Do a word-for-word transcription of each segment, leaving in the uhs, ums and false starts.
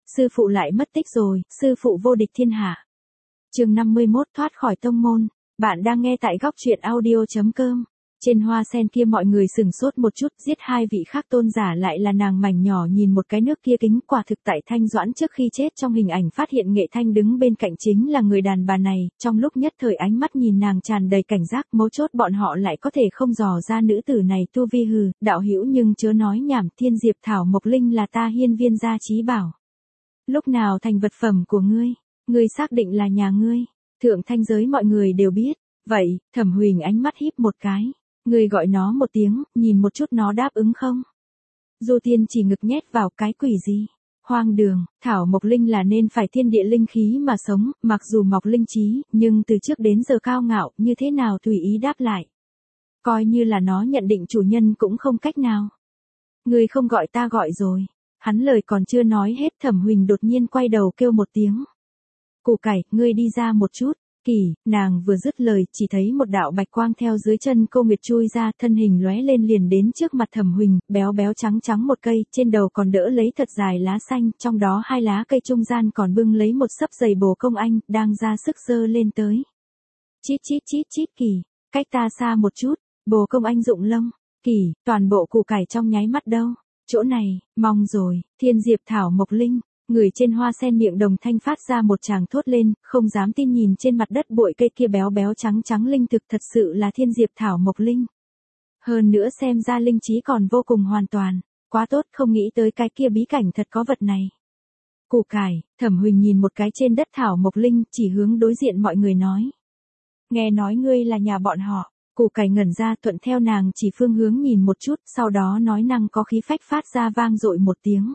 sư phụ lại mất tích rồi, sư phụ vô địch thiên hạ. Chương năm mươi mốt thoát khỏi tông môn. Bạn đang nghe tại góc truyện audio chấm com. Trên hoa sen kia mọi người sửng sốt một chút, giết hai vị khác tôn giả lại là nàng mảnh nhỏ nhìn một cái nước kia kính, quả thực tại Thanh Doãn trước khi chết trong hình ảnh phát hiện Nghệ Thanh đứng bên cạnh chính là người đàn bà này, trong lúc nhất thời ánh mắt nhìn nàng tràn đầy cảnh giác, mấu chốt bọn họ lại có thể không dò ra nữ tử này tu vi hừ, đạo hữu nhưng chớ nói nhảm, Thiên Diệp Thảo Mộc Linh là ta Hiên Viên gia chí bảo. Lúc nào thành vật phẩm của ngươi, ngươi xác định là nhà ngươi, thượng thanh giới mọi người đều biết, vậy, Thẩm Huỳnh ánh mắt híp một cái. Người gọi nó một tiếng, nhìn một chút nó đáp ứng không? Du Tiên chỉ ngực nhét vào cái quỷ gì? Hoang đường, Thảo Mộc Linh là nên phải thiên địa linh khí mà sống, mặc dù mọc linh trí, nhưng từ trước đến giờ cao ngạo, như thế nào tùy ý đáp lại. Coi như là nó nhận định chủ nhân cũng không cách nào. Người không gọi ta gọi rồi. Hắn lời còn chưa nói hết, Thẩm Huỳnh đột nhiên quay đầu kêu một tiếng. Củ cải, ngươi đi ra một chút. Kỳ, nàng vừa dứt lời, chỉ thấy một đạo bạch quang theo dưới chân Cô Nguyệt chui ra, thân hình lóe lên liền đến trước mặt Thẩm Huỳnh, béo béo trắng trắng một cây, trên đầu còn đỡ lấy thật dài lá xanh, trong đó hai lá cây trung gian còn bưng lấy một sấp giày bồ công anh, đang ra sức giơ lên tới. Chít chít chít chít Kỳ, cách ta xa một chút, bồ công anh rụng lông. Kỳ, toàn bộ củ cải trong nháy mắt đâu, chỗ này, mong rồi, Thiên Diệp Thảo Mộc Linh. Người trên hoa sen miệng đồng thanh phát ra một tràng thốt lên, không dám tin nhìn trên mặt đất bụi cây kia béo béo trắng trắng linh thực, thật sự là Thiên Diệp Thảo Mộc Linh. Hơn nữa xem ra linh trí còn vô cùng hoàn toàn, quá tốt, không nghĩ tới cái kia bí cảnh thật có vật này. Củ cải, Thẩm Huỳnh nhìn một cái trên đất Thảo Mộc Linh, chỉ hướng đối diện mọi người nói. Nghe nói ngươi là nhà bọn họ, củ cải ngẩn ra thuận theo nàng chỉ phương hướng nhìn một chút, sau đó nói năng có khí phách phát ra vang dội một tiếng.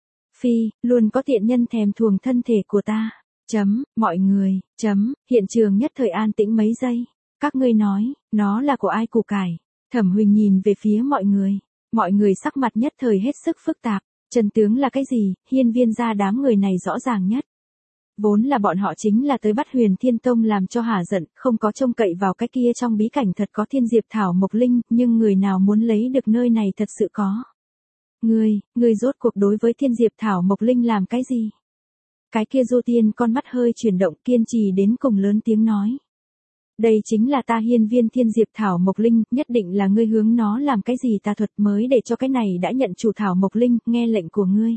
Phi, luôn có tiện nhân thèm thuồng thân thể của ta. Chấm, mọi người, chấm, hiện trường nhất thời an tĩnh mấy giây. Các ngươi nói, nó là của ai? Củ cải. Thẩm Huỳnh nhìn về phía mọi người. Mọi người sắc mặt nhất thời hết sức phức tạp. Chân tướng là cái gì, Hiên Viên gia đám người này rõ ràng nhất. Vốn là bọn họ chính là tới bắt Huyền Thiên Tông làm cho hả giận, không có trông cậy vào cái kia trong bí cảnh thật có Thiên Diệp Thảo Mộc Linh, nhưng người nào muốn lấy được nơi này thật sự có. Ngươi, ngươi rốt cuộc đối với Thiên Diệp Thảo Mộc Linh làm cái gì? Cái kia Du Tiên con mắt hơi chuyển động, kiên trì đến cùng lớn tiếng nói. Đây chính là ta Hiên Viên Thiên Diệp Thảo Mộc Linh, nhất định là ngươi hướng nó làm cái gì tà thuật mới để cho cái này đã nhận chủ Thảo Mộc Linh, nghe lệnh của ngươi.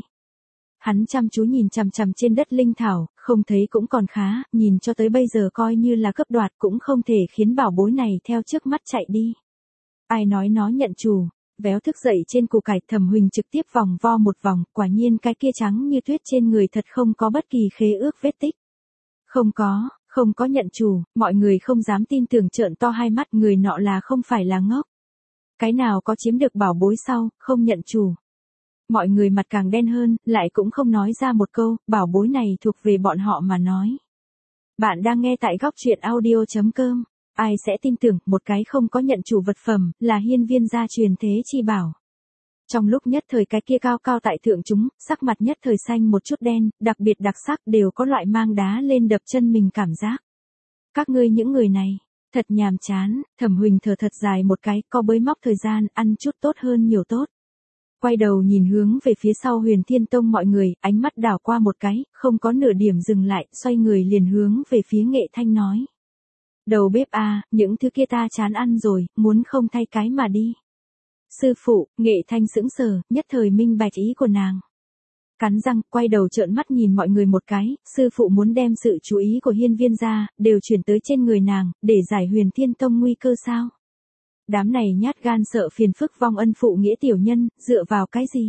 Hắn chăm chú nhìn chằm chằm trên đất linh thảo, không thấy cũng còn khá, nhìn cho tới bây giờ coi như là cướp đoạt cũng không thể khiến bảo bối này theo trước mắt chạy đi. Ai nói nó nhận chủ? Véo thức dậy trên củ cải, Thẩm Huỳnh trực tiếp vòng vo một vòng, quả nhiên cái kia trắng như tuyết trên người thật không có bất kỳ khế ước vết tích. Không có, không có nhận chủ, mọi người không dám tin tưởng trợn to hai mắt, người nọ là không phải là ngốc. Cái nào có chiếm được bảo bối sau, không nhận chủ. Mọi người mặt càng đen hơn, lại cũng không nói ra một câu, bảo bối này thuộc về bọn họ mà nói. Bạn đang nghe tại góc truyện audio chấm com. Ai sẽ tin tưởng, một cái không có nhận chủ vật phẩm, là Hiên Viên gia truyền thế chi bảo. Trong lúc nhất thời cái kia cao cao tại thượng chúng, sắc mặt nhất thời xanh một chút đen, đặc biệt đặc sắc, đều có loại mang đá lên đập chân mình cảm giác. Các ngươi những người này, thật nhàm chán, Thẩm Huỳnh thở thật dài một cái, co bới móc thời gian, ăn chút tốt hơn nhiều tốt. Quay đầu nhìn hướng về phía sau Huyền Thiên Tông mọi người, ánh mắt đảo qua một cái, không có nửa điểm dừng lại, xoay người liền hướng về phía Nghệ Thanh nói. Đầu bếp a, những thứ kia ta chán ăn rồi, muốn không thay cái mà đi. Sư phụ, Nghệ Thanh sững sờ, nhất thời minh bạch ý của nàng. Cắn răng, quay đầu trợn mắt nhìn mọi người một cái, sư phụ muốn đem sự chú ý của Hiên Viên gia, đều chuyển tới trên người nàng, để giải Huyền Thiên Tông nguy cơ sao? Đám này nhát gan sợ phiền phức vong ân phụ nghĩa tiểu nhân, dựa vào cái gì?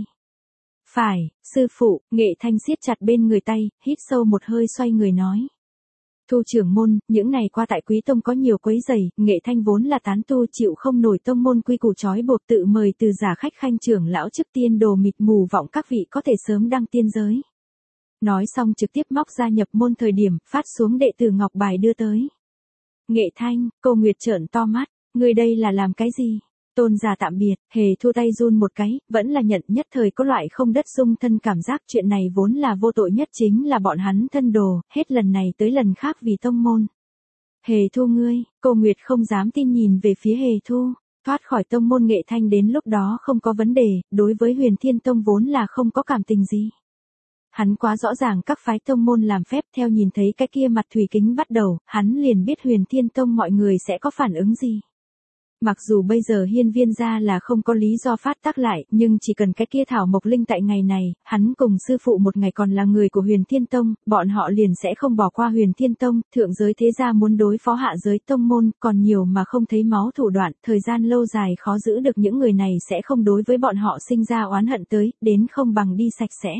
Phải, sư phụ, Nghệ Thanh siết chặt bên người tay, hít sâu một hơi xoay người nói. Thu trưởng môn, những ngày qua tại Quý Tông có nhiều quấy rầy, Nghệ Thanh vốn là tán tu chịu không nổi tông môn quy củ trói buộc, tự mời từ giả khách khanh trưởng lão chức tiên đồ mịt mù vọng các vị có thể sớm đăng tiên giới. Nói xong trực tiếp móc ra nhập môn thời điểm, phát xuống đệ tử ngọc bài đưa tới. Nghệ Thanh, Cô Nguyệt trợn to mắt, người đây là làm cái gì? Tôn giả tạm biệt, Hề Thu tay run một cái, vẫn là nhận, nhất thời có loại không đất dung thân cảm giác, chuyện này vốn là vô tội nhất chính là bọn hắn thân đồ, hết lần này tới lần khác vì tông môn. Hề Thu ngươi, Cô Nguyệt không dám tin nhìn về phía Hề Thu, thoát khỏi tông môn Nghệ Thanh đến lúc đó không có vấn đề, đối với Huyền Thiên Tông vốn là không có cảm tình gì. Hắn quá rõ ràng các phái tông môn làm phép, theo nhìn thấy cái kia mặt thủy kính bắt đầu, hắn liền biết Huyền Thiên Tông mọi người sẽ có phản ứng gì. Mặc dù bây giờ Hiên Viên gia là không có lý do phát tác lại, nhưng chỉ cần cái kia thảo mộc linh tại ngày này, hắn cùng sư phụ một ngày còn là người của Huyền Thiên Tông, bọn họ liền sẽ không bỏ qua Huyền Thiên Tông, thượng giới thế gia muốn đối phó hạ giới tông môn, còn nhiều mà không thấy máu thủ đoạn, thời gian lâu dài khó giữ được, những người này sẽ không đối với bọn họ sinh ra oán hận tới, đến không bằng đi sạch sẽ.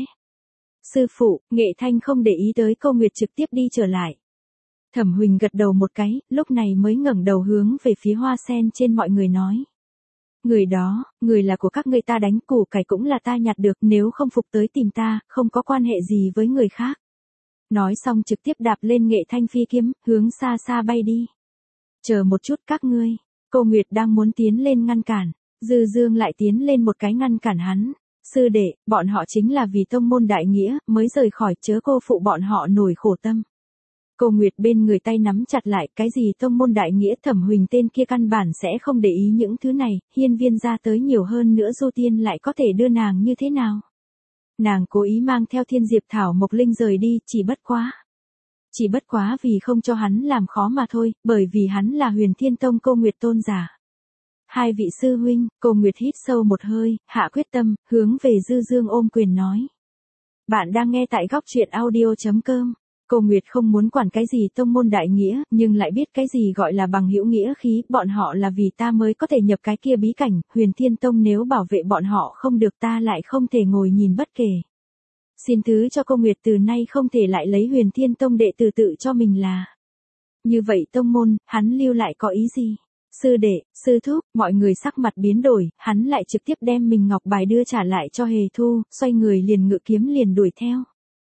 Sư phụ, Nghệ Thanh không để ý tới Câu Nguyệt trực tiếp đi trở lại. Thẩm Huỳnh gật đầu một cái, lúc này mới ngẩng đầu hướng về phía hoa sen trên mọi người nói. Người đó, người là của các ngươi, ta đánh, củ cải cũng là ta nhặt được, nếu không phục tới tìm ta, không có quan hệ gì với người khác. Nói xong trực tiếp đạp lên Nghệ Thanh phi kiếm, hướng xa xa bay đi. Chờ một chút các ngươi, Câu Nguyệt đang muốn tiến lên ngăn cản, Dư Dương lại tiến lên một cái ngăn cản hắn. Sư đệ, bọn họ chính là vì tông môn đại nghĩa, mới rời khỏi, chớ cô phụ bọn họ nổi khổ tâm. Câu Nguyệt bên người tay nắm chặt lại, cái gì tông môn đại nghĩa, Thẩm Huỳnh tên kia căn bản sẽ không để ý những thứ này, Hiên Viên gia tới nhiều hơn nữa Du Tiên lại có thể đưa nàng như thế nào. Nàng cố ý mang theo Thiên Diệp Thảo Mộc Linh rời đi, chỉ bất quá. Chỉ bất quá vì không cho hắn làm khó mà thôi, bởi vì hắn là Huyền Thiên Tông Câu Nguyệt tôn giả. Hai vị sư huynh, Câu Nguyệt hít sâu một hơi, hạ quyết tâm, hướng về Dư Dương ôm quyền nói. Bạn đang nghe tại góc truyện audio chấm com. Câu Nguyệt không muốn quản cái gì tông môn đại nghĩa, nhưng lại biết cái gì gọi là bằng hữu nghĩa khí, bọn họ là vì ta mới có thể nhập cái kia bí cảnh, Huyền Thiên Tông nếu bảo vệ bọn họ không được, ta lại không thể ngồi nhìn bất kể. Xin thứ cho Câu Nguyệt từ nay không thể lại lấy Huyền Thiên Tông đệ tử tự cho mình là. Như vậy tông môn, hắn lưu lại có ý gì? Sư đệ, sư thúc, mọi người sắc mặt biến đổi, hắn lại trực tiếp đem mình ngọc bài đưa trả lại cho Hề Thu, xoay người liền ngự kiếm liền đuổi theo.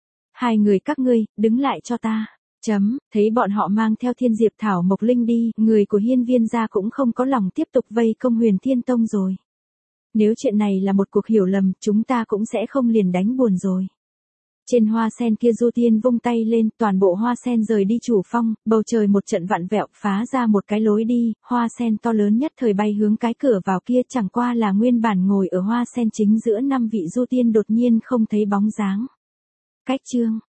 Hai người các ngươi, đứng lại cho ta. Chấm, thấy bọn họ mang theo Thiên Diệp Thảo Mộc Linh đi, người của Hiên Viên gia cũng không có lòng tiếp tục vây công Huyền Thiên Tông rồi. Nếu chuyện này là một cuộc hiểu lầm, chúng ta cũng sẽ không liền đánh buồn rồi. Trên hoa sen kia Du Tiên vung tay lên, toàn bộ hoa sen rời đi chủ phong, bầu trời một trận vặn vẹo, phá ra một cái lối đi, hoa sen to lớn nhất thời bay hướng cái cửa vào kia, chẳng qua là nguyên bản ngồi ở hoa sen chính giữa năm vị Du Tiên đột nhiên không thấy bóng dáng. Cách chương